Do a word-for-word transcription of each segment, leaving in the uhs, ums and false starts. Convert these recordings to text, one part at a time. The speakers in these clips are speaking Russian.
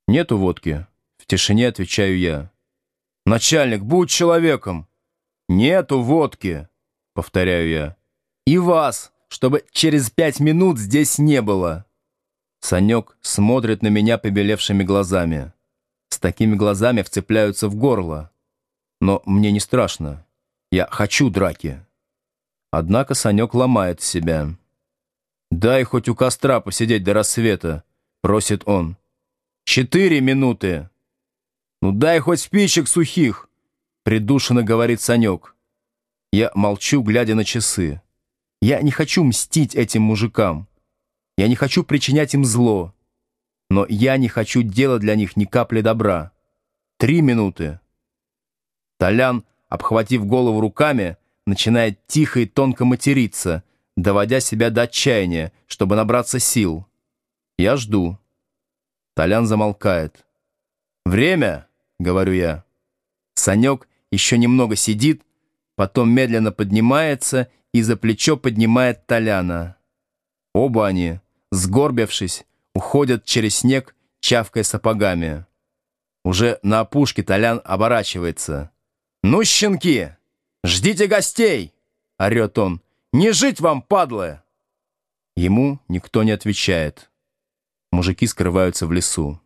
«Нету водки», — в тишине отвечаю я. «Начальник, будь человеком!» «Нету водки», — повторяю я. «И вас, чтобы через пять минут здесь не было». Санек смотрит на меня побелевшими глазами. С такими глазами вцепляются в горло. Но мне не страшно. Я хочу драки. Однако Санек ломает себя. «Дай хоть у костра посидеть до рассвета», — просит он. «Четыре минуты». «Ну дай хоть спичек сухих», — придушенно говорит Санек. Я молчу, глядя на часы. Я не хочу мстить этим мужикам. Я не хочу причинять им зло. Но я не хочу делать для них ни капли добра. Три минуты. Толян, обхватив голову руками, начинает тихо и тонко материться, доводя себя до отчаяния, чтобы набраться сил. Я жду. Толян замолкает. «Время!» — говорю я. Санек еще немного сидит, потом медленно поднимается и за плечо поднимает Толяна. Оба они, сгорбившись, уходят через снег, чавкая сапогами. Уже на опушке Толян оборачивается. «Ну, щенки, ждите гостей!» — орет он. «Не жить вам, падлы!» Ему никто не отвечает. Мужики скрываются в лесу.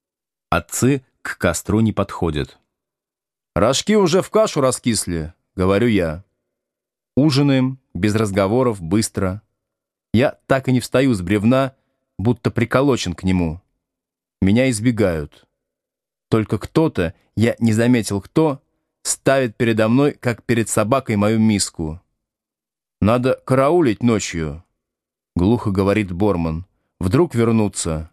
Отцы к костру не подходят. «Рожки уже в кашу раскисли», — говорю я. Ужинаем, без разговоров, быстро. Я так и не встаю с бревна, будто приколочен к нему. Меня избегают. Только кто-то, я не заметил кто, ставит передо мной, как перед собакой, мою миску. «Надо караулить ночью», — глухо говорит Борман. «Вдруг вернутся».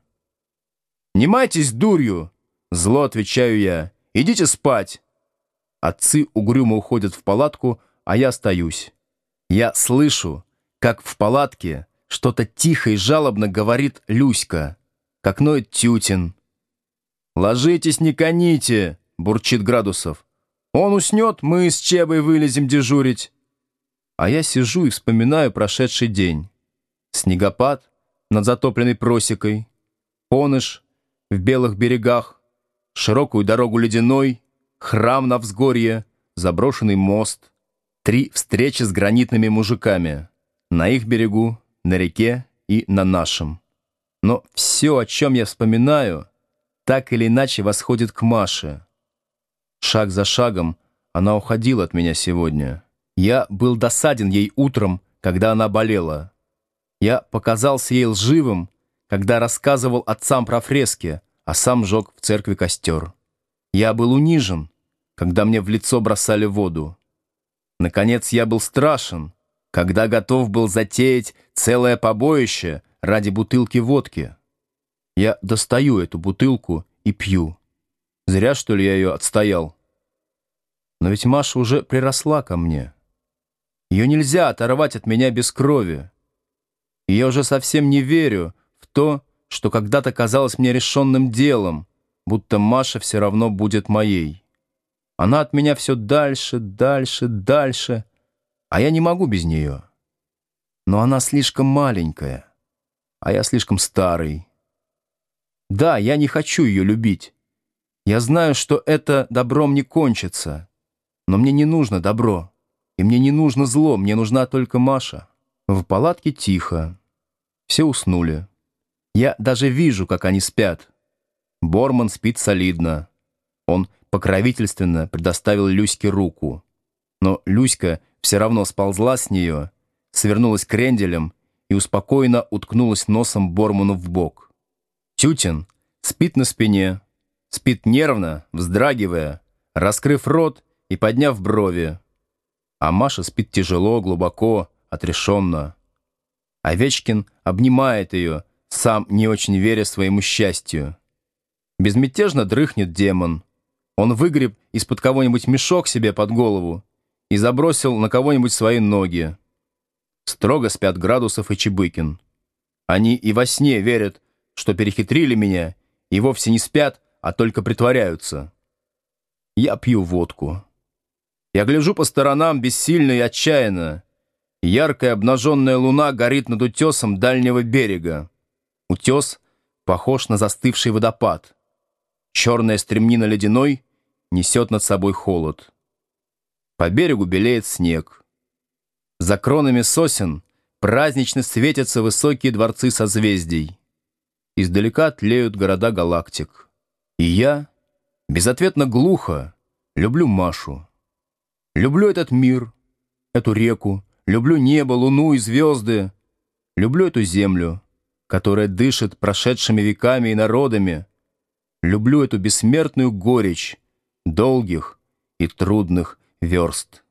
«Не майтесь дурью», — зло отвечаю я. «Идите спать». Отцы угрюмо уходят в палатку, а я остаюсь. Я слышу, как в палатке что-то тихо и жалобно говорит Люська, как ноет Тютин. «Ложитесь, не коните», — бурчит Градусов. «Он уснет, мы с Чебой вылезем дежурить». А я сижу и вспоминаю прошедший день. Снегопад над затопленной просекой, Поныш в белых берегах, широкую дорогу ледяной, храм на взгорье, заброшенный мост, три встречи с гранитными мужиками, на их берегу, на реке и на нашем. Но все, о чем я вспоминаю, так или иначе восходит к Маше. Шаг за шагом она уходила от меня сегодня. Я был досаден ей утром, когда она болела. Я показался ей лживым, когда рассказывал отцам про фрески, а сам жег в церкви костер. Я был унижен, когда мне в лицо бросали воду. Наконец, я был страшен, когда готов был затеять целое побоище ради бутылки водки. Я достаю эту бутылку и пью. Зря, что ли, я ее отстоял? Но ведь Маша уже приросла ко мне. Ее нельзя оторвать от меня без крови. И я уже совсем не верю в то, что когда-то казалось мне решенным делом, будто Маша все равно будет моей. Она от меня все дальше, дальше, дальше, а я не могу без нее. Но она слишком маленькая, а я слишком старый. Да, я не хочу ее любить. Я знаю, что это добром не кончится, но мне не нужно добро, и мне не нужно зло, мне нужна только Маша. В палатке тихо. Все уснули. Я даже вижу, как они спят. Борман спит солидно. Он покровительственно предоставил Люське руку. Но Люська все равно сползла с нее, свернулась кренделем и успокоенно уткнулась носом Борману в бок. Тютин спит на спине, спит нервно, вздрагивая, раскрыв рот и подняв брови. А Маша спит тяжело, глубоко, отрешенно. Овечкин обнимает ее, сам не очень веря своему счастью. Безмятежно дрыхнет демон. Он выгреб из-под кого-нибудь мешок себе под голову и забросил на кого-нибудь свои ноги. Строго спят Градусов и Чебыкин. Они и во сне верят, что перехитрили меня, и вовсе не спят, а только притворяются. Я пью водку. Я гляжу по сторонам бессильно и отчаянно. Яркая обнаженная луна горит над утесом дальнего берега. Утес похож на застывший водопад. Черная стремнина ледяной несет над собой холод. По берегу белеет снег. За кронами сосен празднично светятся высокие дворцы созвездий. Издалека тлеют города галактик. И я, безответно глухо, люблю Машу. Люблю этот мир, эту реку, люблю небо, луну и звезды. Люблю эту землю, которая дышит прошедшими веками и народами. Люблю эту бессмертную горечь долгих и трудных верст.